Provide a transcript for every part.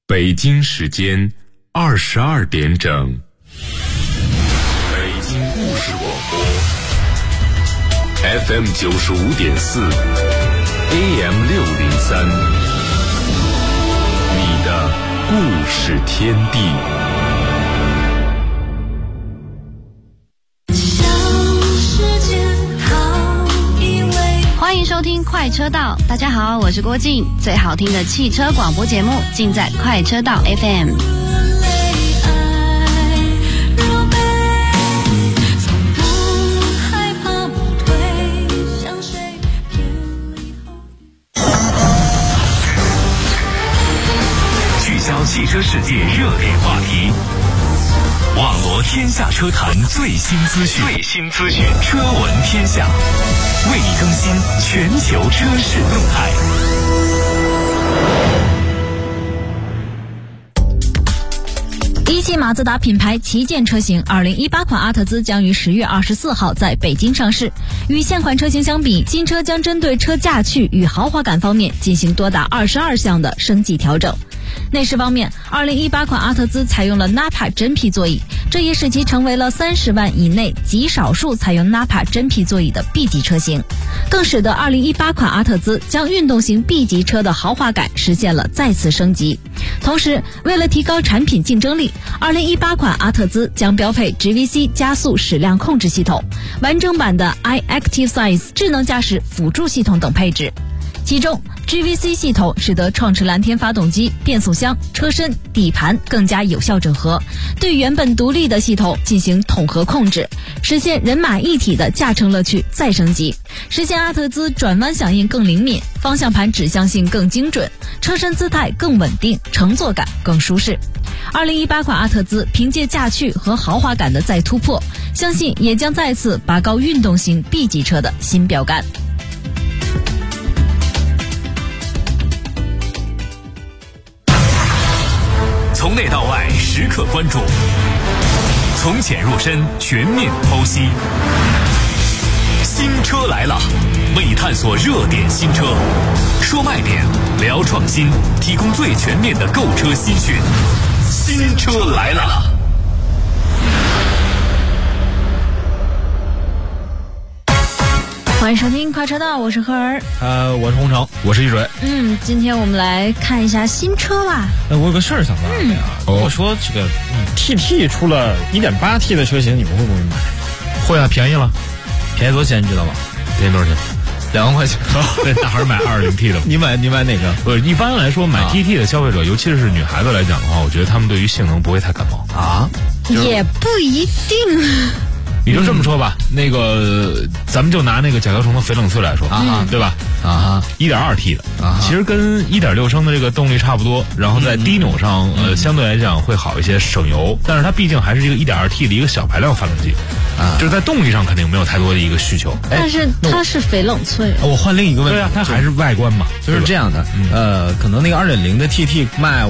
北京时间22点整，北京故事广播 FM 95.4 AM 603，你的故事天地。 欢迎收听快车道，大家好，我是郭靖，最好听的汽车广播节目尽在快车道 FM。 聚焦汽车世界热点话题，网罗天下车坛最新资讯，车闻天下，为你更新全球车市动态。 一汽马自达品牌旗舰车型2018款阿特兹将于10月24号在北京上市。与现款车型相比，新车将针对车驾趣与豪华感方面进行多达22项的升级调整。内饰方面，2018款阿特兹采用了 Nappa 真皮座椅，这也使其成为了30万以内极少数采用 Nappa 真皮座椅的 B 级车型，更使得2018款阿特兹将运动型 B 级车的豪华感实现了再次升级。同时，为了提高产品竞争力，2018款阿特兹将标配 GVC 加速矢量控制系统、完整版的 iActive-Size 智能驾驶辅助系统等配置。其中 GVC 系统使得创驰蓝天发动机、变速箱、车身、底盘更加有效整合，对原本独立的系统进行统合控制，实现人马一体的驾乘乐趣再升级，实现阿特兹转弯响应更灵敏，方向盘指向性更精准，车身姿态更稳定，乘坐感更舒适。2018款阿特兹凭借驾趣和豪华感的再突破，相信也将再次拔高运动型 B 级车的新标杆。 从内到外时刻关注，从浅入深全面剖析。新车来了，为你探索热点新车，说卖点，聊创新，提供最全面的购车新讯。新车来了。 欢迎收听快车道，我是赫儿， 我是洪城，我是一水。 今天我们来看一下新车吧。 我有个事儿想问你啊，我说这个TT 出了 1.8T 的车型，你们会不会买？ 会啊，便宜了， 便宜多少钱你知道吗？ 便宜多少钱 ？2万块钱。 对，那还是买 2.0T 的。 你买哪个？ 不是，一般来说买 TT 的消费者，尤其是女孩子来讲的话，我觉得他们对于性能不会太感冒啊， 也不一定。 你就这么说吧，那个咱们就拿那个甲壳虫的翡冷翠来说啊，对吧？1.2T 的其实跟1.6升的这个动力差不多，然后在低扭上相对来讲会好一些，省油，但是它毕竟还是一个1.2T 的一个小排量发动机，就是在动力上肯定没有太多的一个需求。 但是它是翡冷翠。 我换另一个问题， 对啊，它还是外观嘛， 就是这样的。可能那个2.0的 TT 卖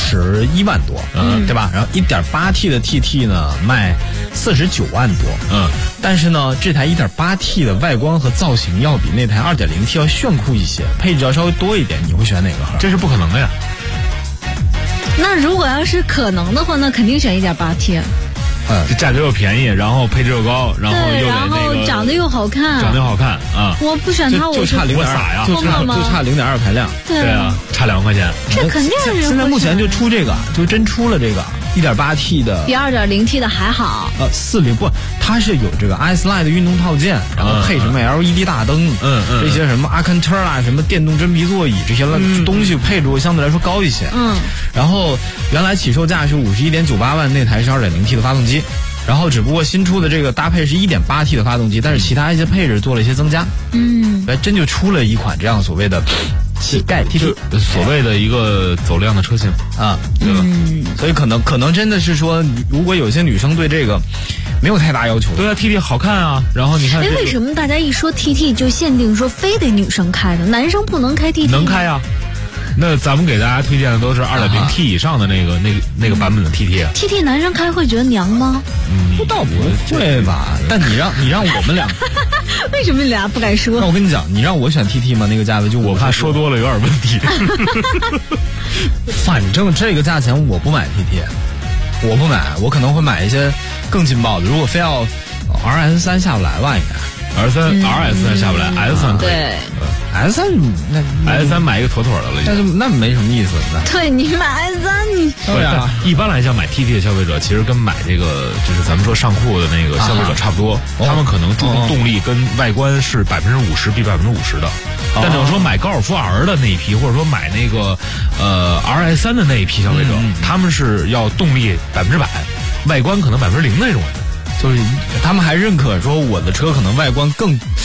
51万多，对吧？然后 1.8T 的 TT 呢卖49万多。但是呢，这台 1.8T 的外观和造型要比那台 2.0T 要炫酷一些，配置要稍微多一点，你会选哪个？ 这是不可能的呀。 那如果要是可能的话，那肯定选 1.8T。 这价格又便宜，然后配置又高，然后又然后长得又好看， 啊！ 我不选它， 就差0.2 呀， 就差0.2排量。 对啊，差2万块钱。 这肯定是。 现在目前就出这个，就真出了这个 1.8T 的， 比 2.0T 的还好。 40不，它是有这个 iSlide 的运动套件，然后配什么 LED 大灯，这些什么 Alcantara 什么电动真皮座椅这些东西配置会相对来说高一些。然后原来起售价是51.98万，那台是 2.0T 的发动机。然后只不过新出的这个搭配是 1.8T 的发动机，但是其他一些配置做了一些增加。真就出了一款这样所谓的乞丐 TT， 所谓的一个走量的车型啊，对吧？所以可能真的是说，如果有些女生对这个没有太大要求， 对啊 ，TT 好看啊。然后你看， 为什么大家一说 TT 就限定说非得女生开的，男生不能开 TT？ 能开啊。 那咱们给大家推荐的都是 2.0T 以上的那个版本的 TT 啊。 TT 男生开会觉得娘吗？ 不倒不会吧？但你让我们俩， 为什么你俩不敢说？ 那我跟你讲，你让我选 TT 吗？那个价位就我怕说多了有点问题。 反正这个价钱我不买 TT， 我不买，我可能会买一些更劲爆的。如果非要 RS3 下不来吧，应该 RS3 下不来 ，S3 可以。 对 ，S3 那 S3 买一个妥妥的了， 但是那没什么意思。 对，你买 S3，你对啊。 一般来讲，买 TT 的消费者其实跟买这个就是咱们说上库的那个消费者差不多，他们可能注重动力跟外观是50%比50%的。但你要说买高尔夫 R 的那一批，或者说买那个RS3 的那一批消费者，他们是要动力100%，外观可能0%的那种人。 就是他们还认可说我的车可能外观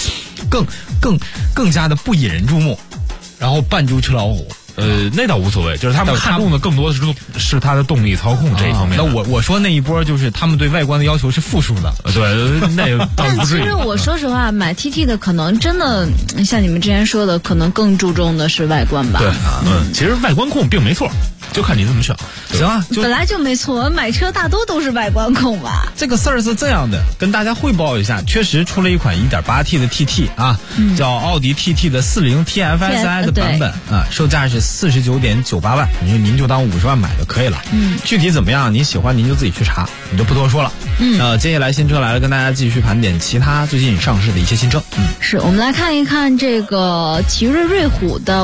更加的不引人注目，然后扮猪吃老虎。 那倒无所谓，就是他们看重的更多的是它的动力操控这一方面。 那我说那一波就是他们对外观的要求是负数的。 对，那倒不至于。 但其实我说实话，买 TT 的可能真的像你们之前说的，可能更注重的是外观吧。 对，其实外观控并没错。就看你怎么选， 行啊， 本来就没错，买车大多都是外观控吧。 这个事儿是这样的，跟大家汇报一下，确实出了一款 1.8T 的 TT 啊，叫奥迪 TT 的40 TFSI 的版本啊，售价是49.98万，您就当50万买就可以了。具体怎么样，您喜欢您就自己去查，你就不多说了。接下来新车来了，跟大家继续盘点其他最近上市的一些新车。 是我们来看一看这个奇瑞瑞虎的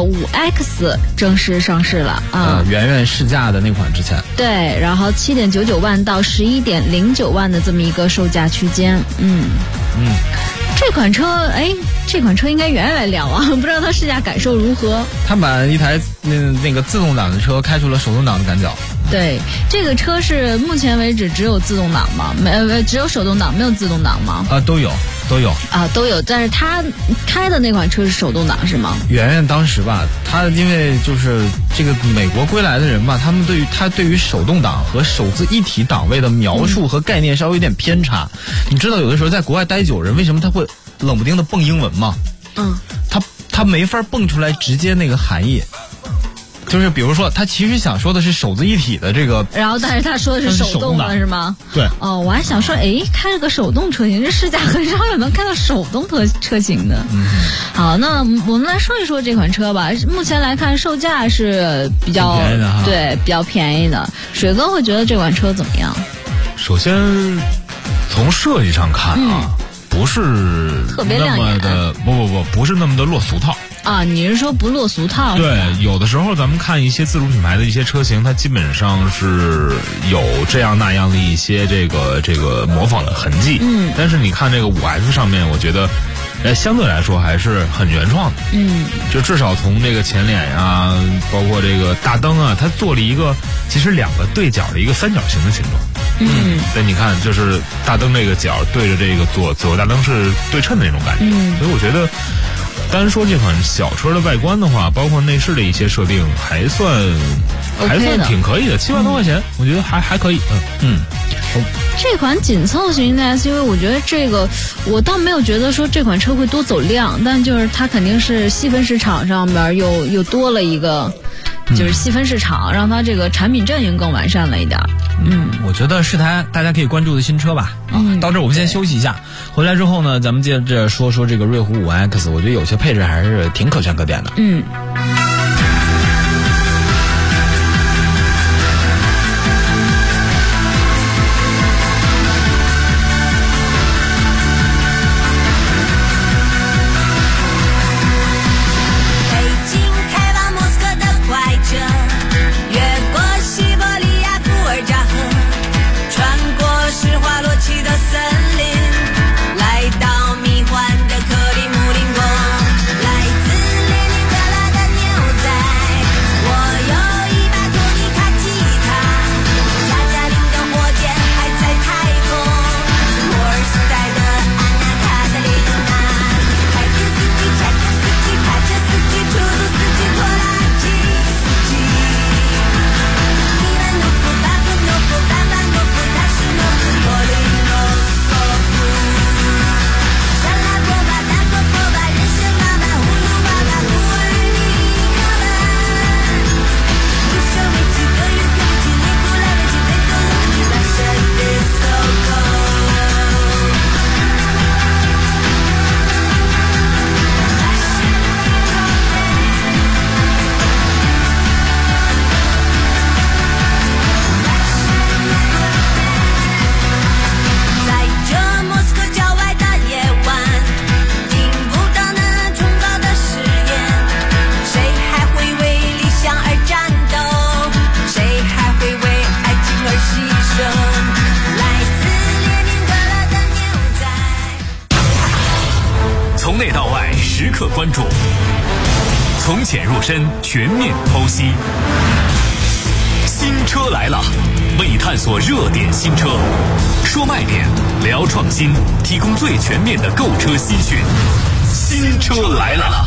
5X 正式上市了啊。 圆圆试驾的那款之前， 对，然后7.99万到11.09万的这么一个售价区间，这款车应该圆圆来聊啊，不知道它试驾感受如何。 他把一台那个自动挡的车开出了手动挡的感觉。 对，这个车是目前为止只有自动挡吗？只有手动挡，没有自动挡吗？ 都有啊，都有。但是他开的那款车是手动挡是吗？ 圆圆当时吧，他因为就是这个美国归来的人吧，他们对于手动挡和手自一体档位的描述和概念稍微有点偏差。你知道有的时候在国外待久人，为什么他会冷不丁的蹦英文吗？他没法蹦出来直接那个含义。就是比如说，他其实想说的是手自一体的这个， 然后但是他说的是手动的是吗？ 对。 哦，我还想说，开了个手动车型，这试驾很少有能开到手动车型的。好，那我们来说一说这款车吧。目前来看，售价是比较便宜的哈， 对，比较便宜的。水哥会觉得这款车怎么样？ 首先，从设计上看啊，不是特别亮眼的，不是那么的落俗套。 啊，你是说不落俗套？ 对，有的时候咱们看一些自主品牌的一些车型，它基本上是有这样那样的一些这个模仿的痕迹。但是你看这个5X 上面，我觉得，相对来说还是很原创的。就至少从这个前脸啊，包括这个大灯啊，它做了一个其实2个对角的一个三角形的形状。所以你看，就是大灯这个角对着这个左右大灯是对称的那种感觉。所以我觉得。单说这款小车的外观的话，包括内饰的一些设定，还算挺可以的，7万多块钱，我觉得还可以。 这款紧凑型的 SUV， 我觉得这个我倒没有觉得说这款车会多走量，但就是它肯定是细分市场上边又多了一个。就是细分市场，让它这个产品阵营更完善了一点。 我觉得是台大家可以关注的新车吧。到这儿我们先休息一下，回来之后呢，咱们接着说这个瑞虎5X，我觉得有些配置还是挺可圈可点的。 来自列宁格勒的年到外时刻关注，从浅入深，全面剖析。新车来了，为你探索热点新车，说卖点，聊创新，提供最全面的购车资讯。新车来了。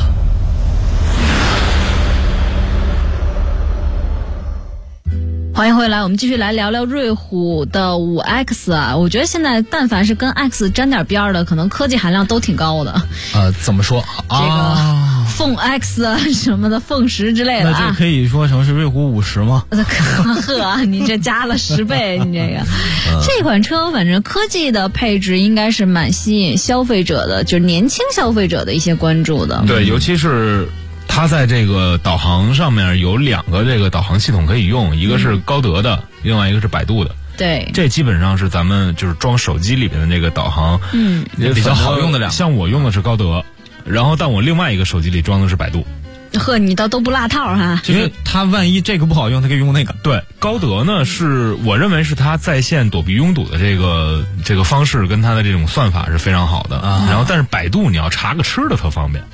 欢迎回来，我们继续来聊聊瑞虎的5X 啊。我觉得现在但凡是跟 X 沾点边的，可能科技含量都挺高的。 怎么说？ 这个凤 X 啊什么的，凤10之类的啊。 那这可以说成是瑞虎50吗？ 呵，你这加了10倍，你这个。这款车反正科技的配置应该是蛮吸引消费者的，就是年轻消费者的一些关注的。 对，尤其是它在这个导航上面有2个这个导航系统可以用，一个是高德的，另外一个是百度的。 对， 这基本上是咱们就是装手机里面的那个导航，也比较好用的2个。 像我用的是高德，然后但我另外一个手机里装的是百度。 呵，你倒都不落套哈。 因为它万一这个不好用，它可以用那个。 对，高德呢是我认为是它在线躲避拥堵的这个方式跟它的这种算法是非常好的。然后但是百度你要查个吃的特方便。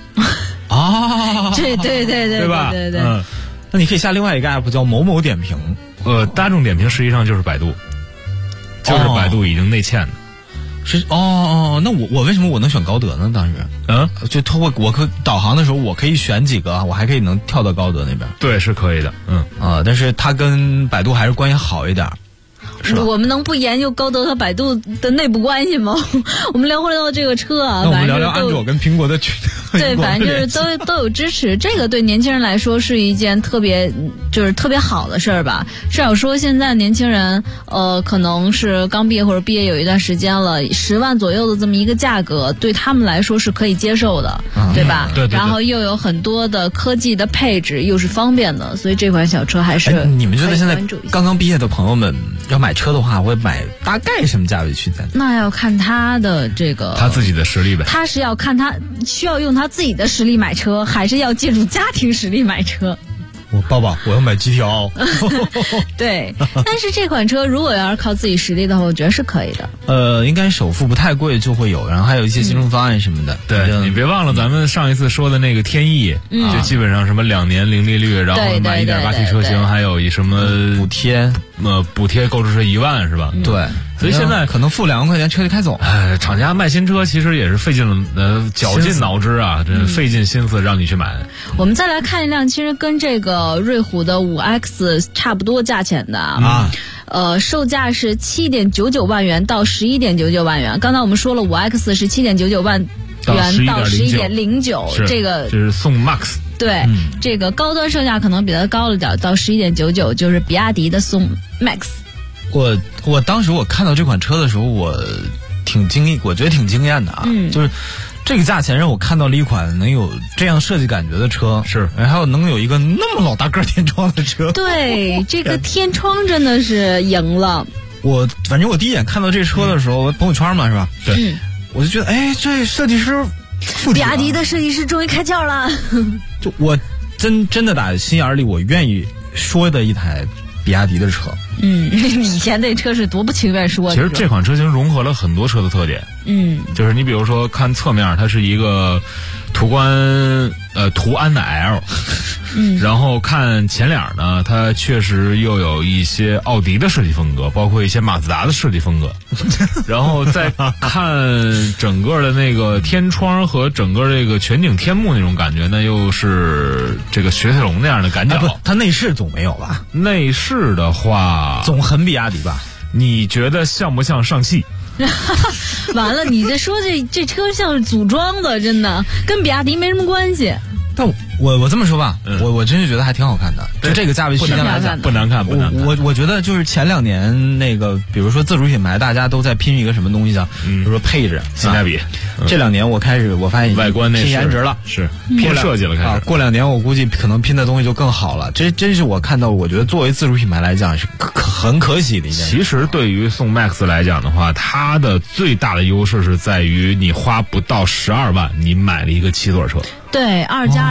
对吧？ 对。 那你可以下另外一个 app 叫某某点评。 大众点评实际上就是百度，就是百度已经内嵌的。 那我为什么我能选高德呢？当时就通过我导航的时候，我可以选几个，我还可以能跳到高德那边。 对，是可以的。 但是它跟百度还是关系好一点。 我们能不研究高德和百度的内部关系吗？我们聊回到这个车啊， 那我们聊聊安卓跟苹果的对，反正就是都有支持。这个对年轻人来说是一件特别好的事儿吧。至少说现在年轻人可能是刚毕业或者毕业有一段时间了，10万左右的这么一个价格，对他们来说是可以接受的，对吧？ 对。 然后又有很多的科技的配置，又是方便的，所以这款小车还是你们觉得现在刚刚毕业的朋友们要买车的话，会买大概什么价位区间？ 那要看他的这个他自己的实力呗。 他是要看他需要用他自己的实力买车，还是要借助家庭实力买车？ 爸爸，我要买GTO。 对，但是这款车如果要是靠自己实力的话，我觉得是可以的。 应该首付不太贵就会有，然后还有一些行政方案什么的。 对，你别忘了咱们上一次说的那个天翼，就基本上什么2年零利率，然后买 1.8T 车型，还有一什么补贴购置税1万是吧？ 对。 所以现在可能付2万块钱车就开走。 厂家卖新车其实也是费尽了绞尽脑汁啊，这费尽心思让你去买。 我们再来看一辆其实跟这个瑞虎的5X 差不多价钱的售价是7.99万元到11.99万元。刚才我们说了5X 是7.99万元到11.09，这是宋 Max。 对，这个高端售价可能比它高了点，到11.99，就是比亚迪的宋 Max。 我当时我看到这款车的时候，我觉得挺惊艳的啊。就是这个价钱让我看到了一款能有这样设计感觉的车， 是， 还有能有一个那么老大个天窗的车。 对，这个天窗真的是赢了。 反正我第一眼看到这车的时候，朋友圈嘛是吧？ 对， 我就觉得这设计师比亚迪的设计师终于开窍了。 就我真的打心眼里，我愿意说的一台比亚迪的车。 以前那车是多不情愿说的。 其实这款车型融合了很多车的特点。就是你比如说看侧面，它是一个途安的 L。然后看前脸呢，它确实又有一些奥迪的设计风格，包括一些马自达的设计风格。然后再看整个的那个天窗和整个这个全景天幕那种感觉，那又是这个雪铁龙那样的感觉。 它内饰总没有吧？ 内饰的话总很比亚迪吧？ 你觉得像不像上汽？ 完了，你在说这车像是组装的，真的跟比亚迪没什么关系。 但我这么说吧，我真是觉得还挺好看的。就这个价位区间来讲， 不难看。 我觉得就是前2年那个，比如说自主品牌，大家都在拼一个什么东西叫，比如说配置、 性价比。 这2年我发现外观那拼颜值了， 是拼设计了开始。 过2年我估计可能拼的东西就更好了。这真是我看到，我觉得作为自主品牌来讲是很可喜的一件事。 其实对于宋 Max 来讲的话，它的最大的优势是在于你花不到12万，你买了一个7座车。 对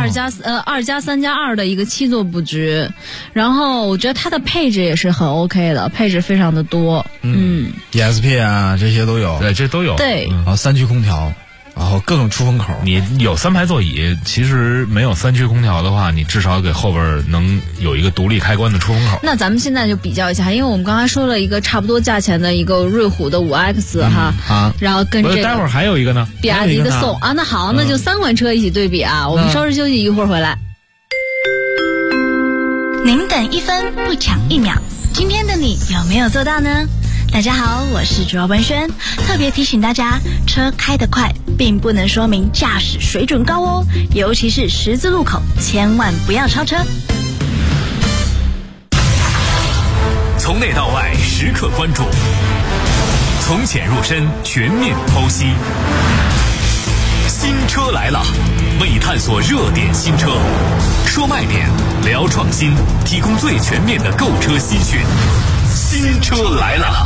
，2+3+2的一个7座布局，然后我觉得它的配置也是很 OK 的，配置非常的多。 ESP 啊这些都有， 对，这都有。 对， 然后3区空调。 然后各种出风口。 你有3排座椅，其实没有3区空调的话，你至少给后边能有一个独立开关的出风口。 那咱们现在就比较一下，因为我们刚才说了一个差不多价钱的一个瑞虎的5X 哈，然后跟这个待会儿还有一个呢， 比亚迪的宋啊，那好，那就3款车一起对比啊。我们稍事休息，一会儿回来。 您等1分不抢1秒，今天的你有没有做到呢？大家好，我是主要文轩，特别提醒大家，车开得快并不能说明驾驶水准高哦，尤其是十字路口，千万不要超车。 从内到外时刻关注，从浅入深全面剖析。新车来了，为探索热点新车，说卖点，聊创新，提供最全面的购车资讯。新车来了。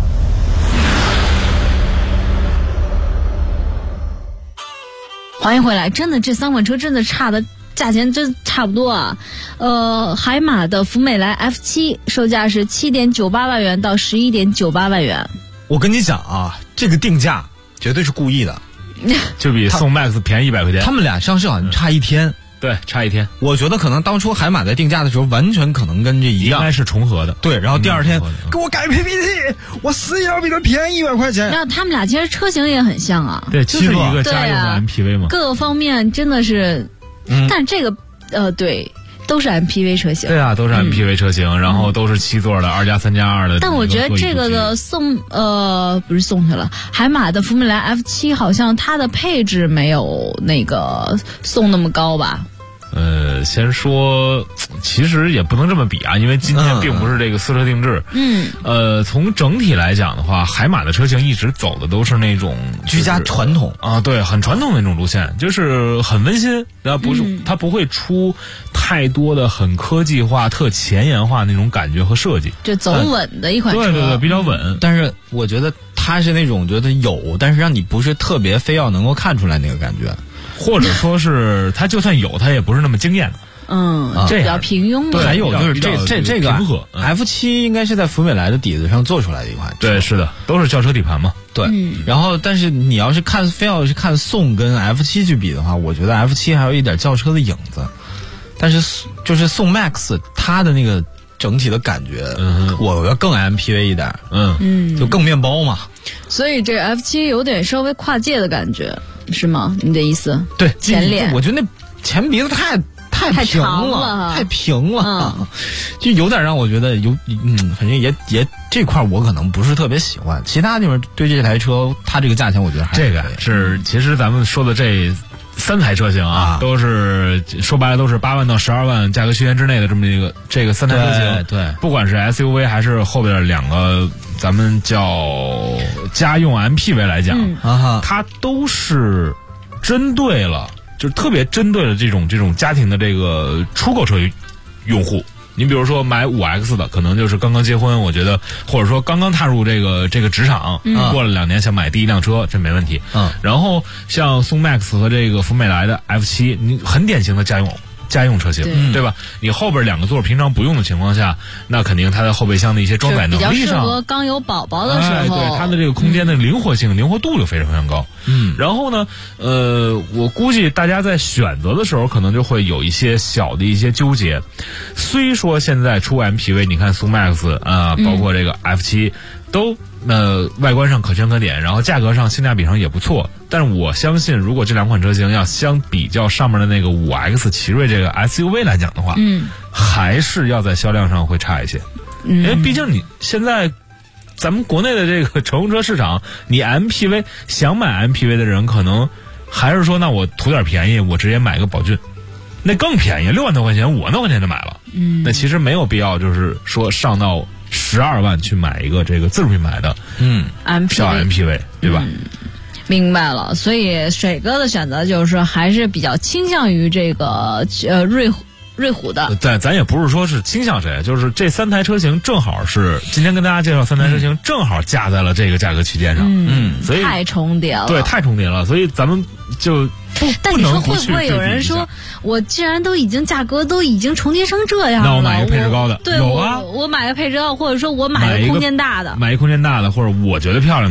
欢迎回来，真的这3款车真的差的价钱真差不多啊。海马的福美来 F7 售价是7.98万元到11.98万元。 我跟你讲啊，这个定价绝对是故意的， 就比宋 MAX 便宜100块钱。 他们俩上市好像差1天。 对，差1天。 我觉得可能当初海马在定价的时候，完全可能跟这一样， 应该是重合的。 对，然后第2天给我改 PPT， 我死也要比它便宜100块钱。 然后他们俩其实车型也很像啊， 对，就是一个家用的 MPV 嘛， 各个方面真的是，但这个对。都是 MPV 车型， 对啊，都是 MPV 车型，然后都是7座的2+3+2的。 但我觉得这个的不是送去了，海马的福美来 F7 好像它的配置没有那个送那么高吧？ 先说，其实也不能这么比啊，因为今天并不是这个私车定制。从整体来讲的话，海马的车型一直走的都是那种居家传统啊，对，很传统的那种路线，就是很温馨，它不会出太多的很科技化、特前沿化那种感觉和设计， 就走稳的一款车。 对，比较稳。 但是我觉得它是那种觉得有，但是让你不是特别非要能够看出来那个感觉。 或者说是它就算有，它也不是那么惊艳的。 这比较平庸的。 还有就是这个平和 F7 应该是在福美来的底子上做出来的一款车。 对，是的，都是轿车底盘嘛。 对，然后但是你要是非要是看宋跟 F7 去比的话，我觉得 F7 还有一点轿车的影子，但是就是宋 MAX 它的那个整体的感觉，我要更 MPV 一点，就更面包嘛。 所以这 F7 有点稍微跨界的感觉，是吗？你的意思？ 对， 前脸， 我觉得那前鼻子太平了，太平了，就有点让我觉得反正也这块我可能不是特别喜欢。其他地方对这台车，它这个价钱我觉得还这个是其实咱们说的这3台车型啊，都是说白了都是8万到12万价格区间之内的这么一个这个3台车型。 对， 不管是 SUV 还是后边2个咱们叫家用 MPV 来讲，它都是针对了。就是特别针对了这种家庭的这个出购车用户。你比如说买5X 的，可能就是刚刚结婚，我觉得，或者说刚刚踏入这个职场，过了2年想买第一辆车，这没问题。然后像宋 MAX 和这个福美来的 F7，你很典型的家用车型，对吧？你后边2个座平常不用的情况下，那肯定它的后备箱的一些装载能力上， 比较适合刚有宝宝的时候， 对它的这个空间的灵活性、灵活度就非常非常高。然后呢，我估计大家在选择的时候，可能就会有一些小的一些纠结。虽说现在出 MPV， 你看宋 MAX 包括这个 F7 都外观上可圈可点，然后价格上性价比上也不错。但是我相信，如果这2款车型要相比较上面的那个5X 奇瑞这个 SUV 来讲的话，还是要在销量上会差一些。因为毕竟你现在咱们国内的这个乘用车市场，你 MPV 想买 MPV 的人，可能还是说，那我图点便宜，我直接买个宝骏，那更便宜，6万多块钱、5万多块钱就买了。那其实没有必要，就是说上到12万去买一个这个自主品牌的小 MPV， 对吧？ 明白了，所以水哥的选择就是还是比较倾向于这个瑞虎的。 咱也不是说是倾向谁，就是这3台车型正好是今天跟大家介绍3台车型，正好架在了这个价格区间上。所以太重叠了。 对，太重叠了，所以咱们就但你说会不会有人说，我既然都已经价格都已经重叠成这样了， 那我买一个配置高的， 对， 有啊， 我买个配置高，或者说我买个空间大的， 买一空间大的，或者我觉得漂亮的。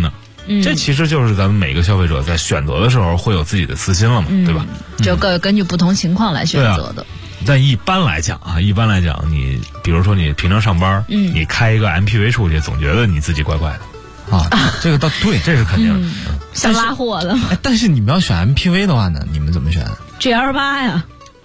这其实就是咱们每个消费者在选择的时候会有自己的私心了嘛，对吧？ 就根据不同情况来选择的。 但一般来讲，你比如说你平常上班，你开一个 MPV 出去，总觉得你自己怪怪的啊。这个倒对， 这是肯定的。 想拉货了。 但是你们要选 MPV 的话呢，你们怎么选 ？GL8 呀。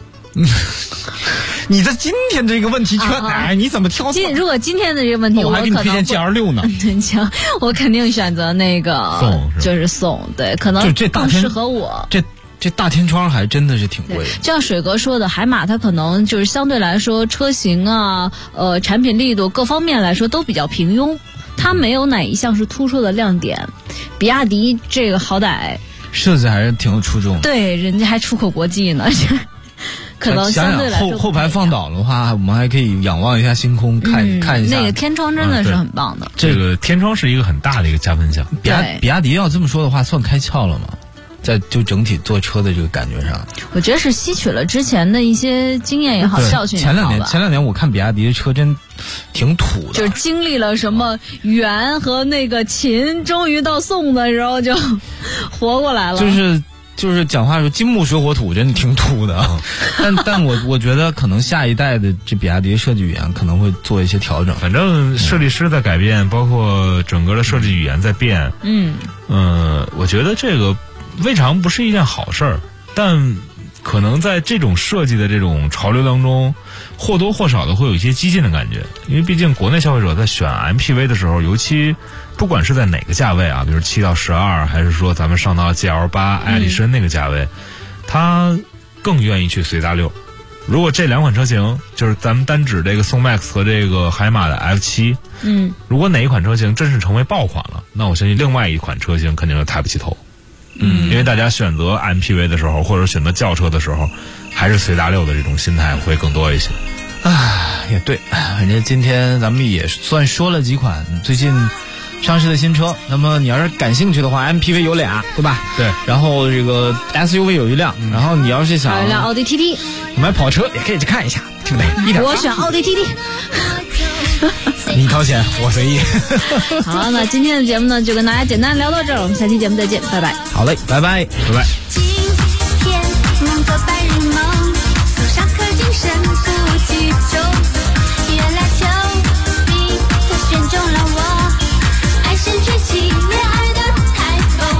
你在今天这个问题你怎么挑？ 如果今天的这个问题， 我还给你推荐 GL6 呢。 行，我肯定选择那个就是宋，对，可能更适合我。 这大天窗还真的是挺贵的。 就像水哥说的，海马它可能就是相对来说车型啊、产品力度各方面来说都比较平庸，它没有哪一项是突出的亮点。比亚迪这个好歹设计还是挺有出众的， 对，人家还出口国际呢。可能相对来说后排放倒的话，我们还可以仰望一下星空，看一下那个天窗，真的是很棒的。 这个天窗是一个很大的一个加分项。 比亚迪要这么说的话，算开窍了吗？在就整体坐车的这个感觉上， 我觉得是吸取了之前的一些经验也好，教训也好吧。 前两年我看比亚迪的车真挺土的， 就是经历了什么元和那个秦，终于到宋的时候就活过来了。 就是讲话说金木水火土，真的挺土的。但我觉得可能下一代的这比亚迪设计语言可能会做一些调整。 反正设计师在改变，包括整个的设计语言在变。我觉得这个未尝不是一件好事儿，但可能在这种设计的这种潮流当中，或多或少的会有一些激进的感觉。因为毕竟国内消费者在选 MPV 的时候，尤其不管是在哪个价位啊，比如7到12，还是说咱们上到 GL8、艾力绅那个价位，他更愿意去随大溜。如果这两款车型，就是咱们单指这个宋 MAX 和这个海马的 F7，如果哪一款车型真是成为爆款了，那我相信另外一款车型肯定是抬不起头。因为大家选择 MPV 的时候，或者选择轿车的时候，还是随大溜的这种心态会更多一些。 也对，反正今天咱们也算说了几款最近上市的新车。那么你要是感兴趣的话 ，MPV 有俩，对吧？ 对。 然后这个 SUV 有一辆，然后你要是想有一辆奥迪 TT， 买跑车也可以去看一下，对不对？ 我选奥迪 TT。 你掏钱，我随意。 好，那今天的节目呢，就跟大家简单聊到这儿，我们下期节目再见，拜拜。 好嘞，拜拜，拜拜。 今天梦做白日梦，诉上颗精神不集中，原来丘比特选中了我，爱神吹起恋爱的台风。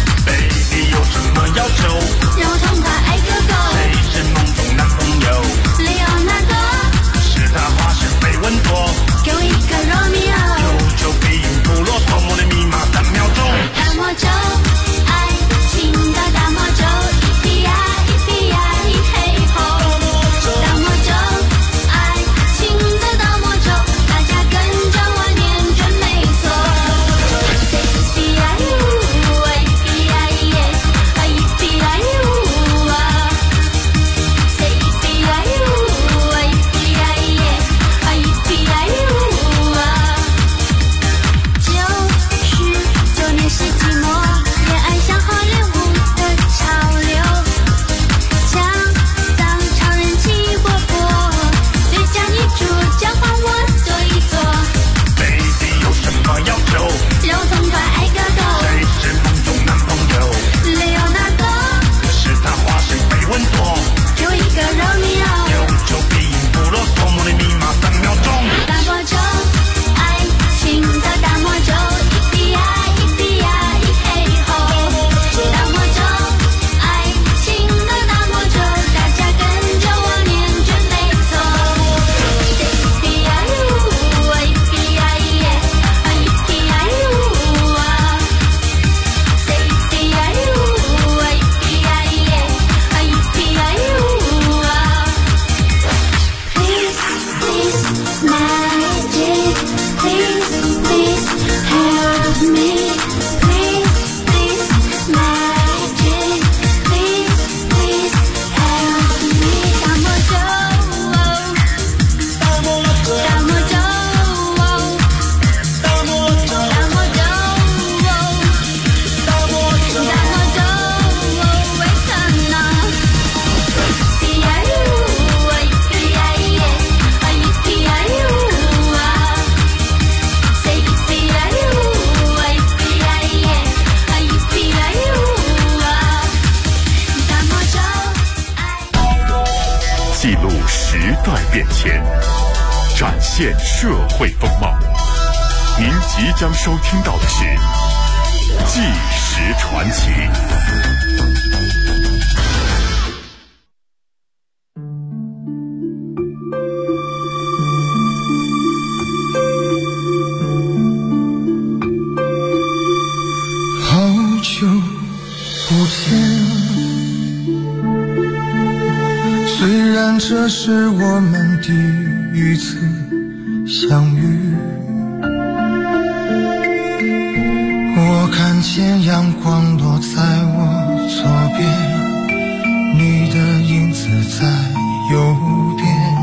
Baby 有什么要求？ 让我宠他爱个够。 谁是梦中男朋友？ 里奥纳多。 是他花式飞吻多。 给我一个罗密欧。 求必应部落，偷摸的密码3秒钟。 大魔咒，爱情的大魔咒。 记录时代变迁，展现社会风貌。您即将收听到的是《纪实传奇》。 好久不见，虽然这是我们第一次相遇，我看见阳光落在我左边，你的影子在右边。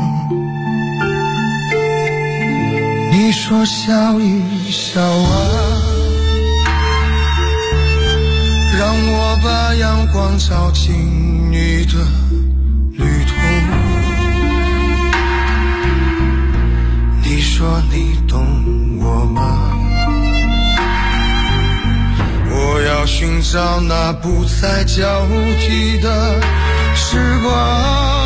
你说笑一笑啊，让我把阳光照进你的旅途。你说你懂我吗？我要寻找那不再交替的时光。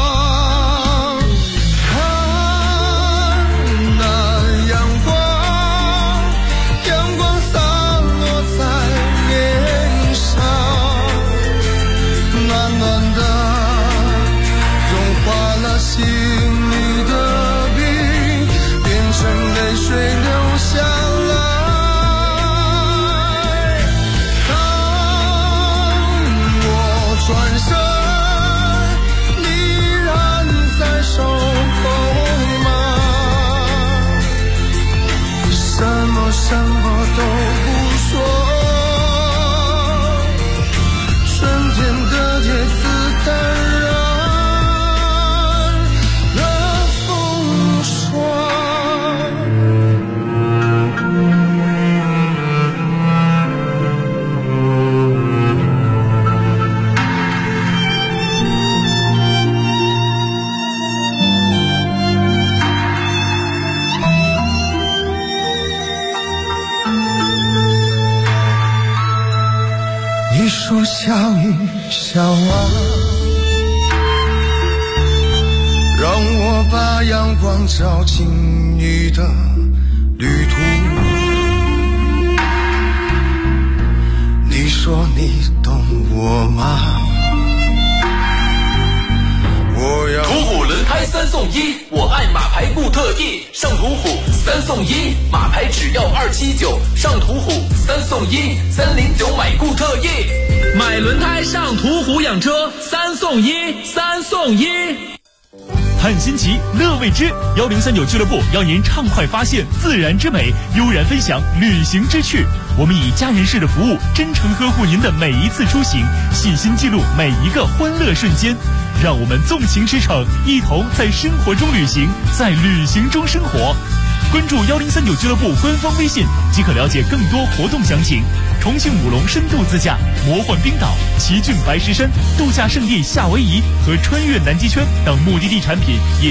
心里的冰变成泪水流下来，当我转身，你依然在守候吗？什么都不说，春天的叶子淡然说笑一笑啊，让我把阳光照进你的旅途。你说你懂我吗？我要途虎轮胎3送1，我爱马牌固特异，上途虎3送1，马牌只要279，上途虎3送1，309买固特异。买轮胎上途虎养车，3送1，3送1。 很新奇，乐未知1039俱乐部邀您畅快发现自然之美，悠然分享旅行之趣。我们以家人式的服务，真诚呵护您的每一次出行，细心记录每一个欢乐瞬间。让我们纵情驰骋，一同在生活中旅行，在旅行中生活。关注1039俱乐部官方微信即可了解更多活动详情。重庆武隆深度自驾、魔幻冰岛、奇骏白石山、度假胜地夏威夷和穿越南极圈等目的地产品也